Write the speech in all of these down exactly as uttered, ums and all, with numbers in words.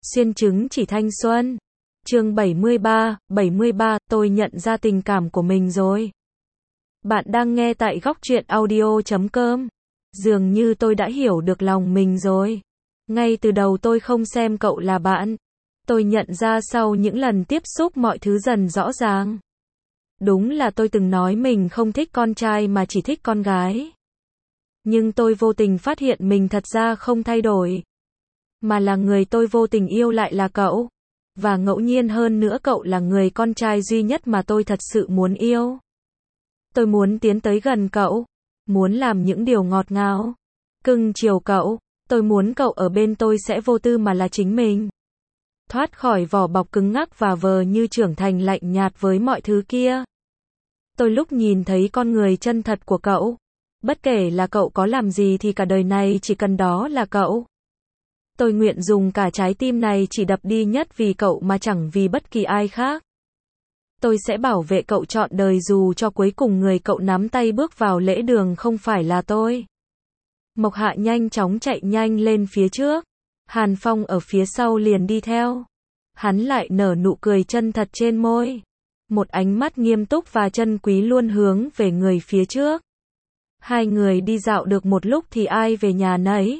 Xuyên chứng chỉ thanh xuân. Chương bảy mươi ba, bảy mươi ba, tôi nhận ra tình cảm của mình rồi. Bạn đang nghe tại góc truyện audio chấm com. Dường như tôi đã hiểu được lòng mình rồi. Ngay từ đầu tôi không xem cậu là bạn. Tôi nhận ra sau những lần tiếp xúc mọi thứ dần rõ ràng. Đúng là tôi từng nói mình không thích con trai mà chỉ thích con gái. Nhưng tôi vô tình phát hiện mình thật ra không thay đổi. Mà là người tôi vô tình yêu lại là cậu. Và ngẫu nhiên hơn nữa cậu là người con trai duy nhất mà tôi thật sự muốn yêu. Tôi muốn tiến tới gần cậu. Muốn làm những điều ngọt ngào. Cưng chiều cậu. Tôi muốn cậu ở bên tôi sẽ vô tư mà là chính mình. Thoát khỏi vỏ bọc cứng ngắc và vờ như trưởng thành lạnh nhạt với mọi thứ kia. Tôi lúc nhìn thấy con người chân thật của cậu. Bất kể là cậu có làm gì thì cả đời này chỉ cần đó là cậu. Tôi nguyện dùng cả trái tim này chỉ đập đi nhất vì cậu mà chẳng vì bất kỳ ai khác. Tôi sẽ bảo vệ cậu trọn đời dù cho cuối cùng người cậu nắm tay bước vào lễ đường không phải là tôi. Mộc Hạ nhanh chóng chạy nhanh lên phía trước. Hàn Phong ở phía sau liền đi theo. Hắn lại nở nụ cười chân thật trên môi. Một ánh mắt nghiêm túc và chân quý luôn hướng về người phía trước. Hai người đi dạo được một lúc thì ai về nhà nấy.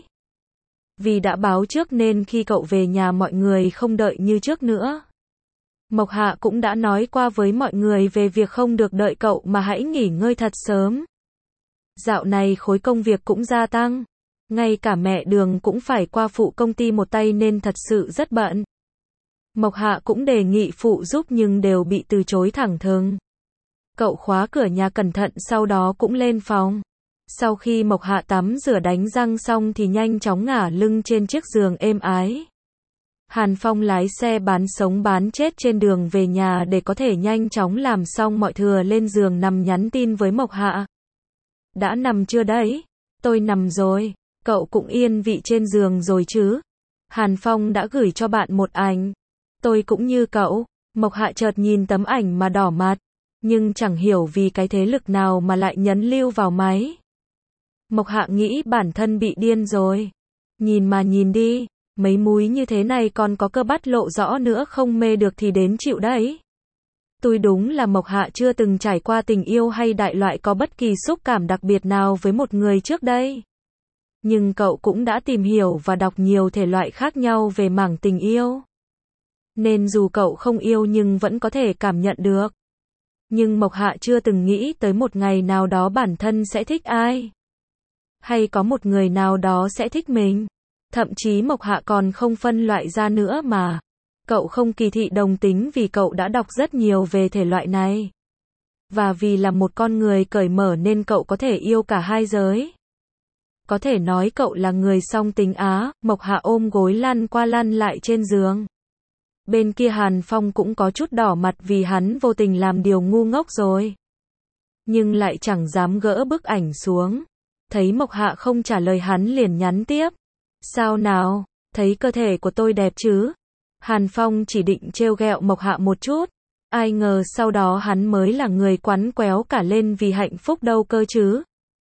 Vì đã báo trước nên khi cậu về nhà mọi người không đợi như trước nữa. Mộc Hạ cũng đã nói qua với mọi người về việc không được đợi cậu mà hãy nghỉ ngơi thật sớm. Dạo này khối công việc cũng gia tăng. Ngay cả mẹ Đường cũng phải qua phụ công ty một tay nên thật sự rất bận. Mộc Hạ cũng đề nghị phụ giúp nhưng đều bị từ chối thẳng thừng. Cậu khóa cửa nhà cẩn thận sau đó cũng lên phòng. Sau khi Mộc Hạ tắm rửa đánh răng xong thì nhanh chóng ngả lưng trên chiếc giường êm ái. Hàn Phong lái xe bán sống bán chết trên đường về nhà để có thể nhanh chóng làm xong mọi thừa lên giường nằm nhắn tin với Mộc Hạ. Đã nằm chưa đấy? Tôi nằm rồi. Cậu cũng yên vị trên giường rồi chứ? Hàn Phong đã gửi cho bạn một ảnh. Tôi cũng như cậu. Mộc Hạ chợt nhìn tấm ảnh mà đỏ mặt. Nhưng chẳng hiểu vì cái thế lực nào mà lại nhấn lưu vào máy. Mộc Hạ nghĩ bản thân bị điên rồi. Nhìn mà nhìn đi, mấy múi như thế này còn có cơ bắp lộ rõ nữa không mê được thì đến chịu đấy. Tôi đúng là Mộc Hạ chưa từng trải qua tình yêu hay đại loại có bất kỳ xúc cảm đặc biệt nào với một người trước đây. Nhưng cậu cũng đã tìm hiểu và đọc nhiều thể loại khác nhau về mảng tình yêu. Nên dù cậu không yêu nhưng vẫn có thể cảm nhận được. Nhưng Mộc Hạ chưa từng nghĩ tới một ngày nào đó bản thân sẽ thích ai. Hay có một người nào đó sẽ thích mình. Thậm chí Mộc Hạ còn không phân loại ra nữa mà. Cậu không kỳ thị đồng tính vì cậu đã đọc rất nhiều về thể loại này. Và vì là một con người cởi mở nên cậu có thể yêu cả hai giới. Có thể nói cậu là người song tính á. Mộc Hạ ôm gối lăn qua lăn lại trên giường. Bên kia Hàn Phong cũng có chút đỏ mặt vì hắn vô tình làm điều ngu ngốc rồi. Nhưng lại chẳng dám gỡ bức ảnh xuống. Thấy Mộc Hạ không trả lời hắn liền nhắn tiếp. Sao nào, thấy cơ thể của tôi đẹp chứ? Hàn Phong chỉ định trêu ghẹo Mộc Hạ một chút. Ai ngờ sau đó hắn mới là người quắn quéo cả lên vì hạnh phúc đâu cơ chứ.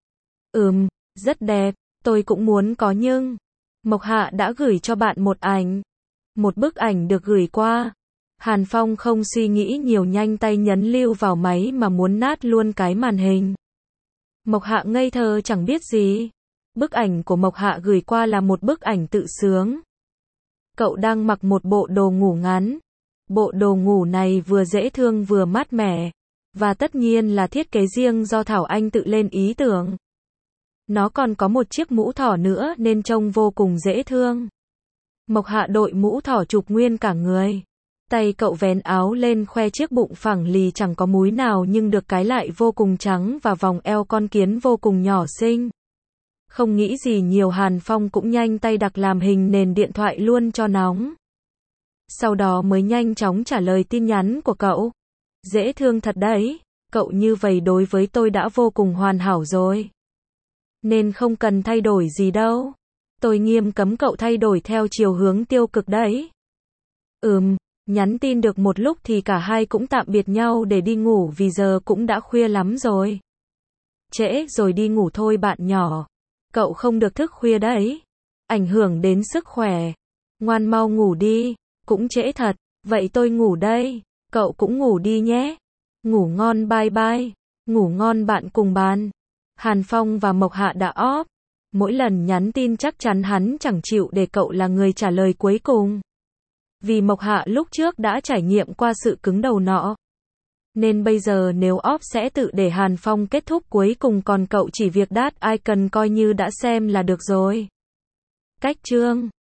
Ừm, rất đẹp, tôi cũng muốn có nhưng. Mộc Hạ đã gửi cho bạn một ảnh. Một bức ảnh được gửi qua. Hàn Phong không suy nghĩ nhiều nhanh tay nhấn lưu vào máy mà muốn nát luôn cái màn hình. Mộc Hạ ngây thơ chẳng biết gì. Bức ảnh của Mộc Hạ gửi qua là một bức ảnh tự sướng. Cậu đang mặc một bộ đồ ngủ ngắn. Bộ đồ ngủ này vừa dễ thương vừa mát mẻ. Và tất nhiên là thiết kế riêng do Thảo Anh tự lên ý tưởng. Nó còn có một chiếc mũ thỏ nữa nên trông vô cùng dễ thương. Mộc Hạ đội mũ thỏ chụp nguyên cả người. Tay cậu vén áo lên khoe chiếc bụng phẳng lì chẳng có múi nào nhưng được cái lại vô cùng trắng và vòng eo con kiến vô cùng nhỏ xinh. Không nghĩ gì nhiều Hàn Phong cũng nhanh tay đặt làm hình nền điện thoại luôn cho nóng. Sau đó mới nhanh chóng trả lời tin nhắn của cậu. Dễ thương thật đấy, cậu như vậy đối với tôi đã vô cùng hoàn hảo rồi. Nên không cần thay đổi gì đâu. Tôi nghiêm cấm cậu thay đổi theo chiều hướng tiêu cực đấy. Ừm, nhắn tin được một lúc thì cả hai cũng tạm biệt nhau để đi ngủ vì giờ cũng đã khuya lắm rồi. Trễ rồi đi ngủ thôi bạn nhỏ. Cậu không được thức khuya đấy. Ảnh hưởng đến sức khỏe. Ngoan mau ngủ đi, cũng trễ thật, vậy tôi ngủ đây, cậu cũng ngủ đi nhé. Ngủ ngon bye bye, ngủ ngon bạn cùng bàn. Hàn Phong và Mộc Hạ đã off. Mỗi lần nhắn tin chắc chắn hắn chẳng chịu để cậu là người trả lời cuối cùng. Vì Mộc Hạ lúc trước đã trải nghiệm qua sự cứng đầu nọ. Nên bây giờ nếu off sẽ tự để Hàn Phong kết thúc cuối cùng, còn cậu chỉ việc đát icon coi như đã xem là được rồi. Cách chương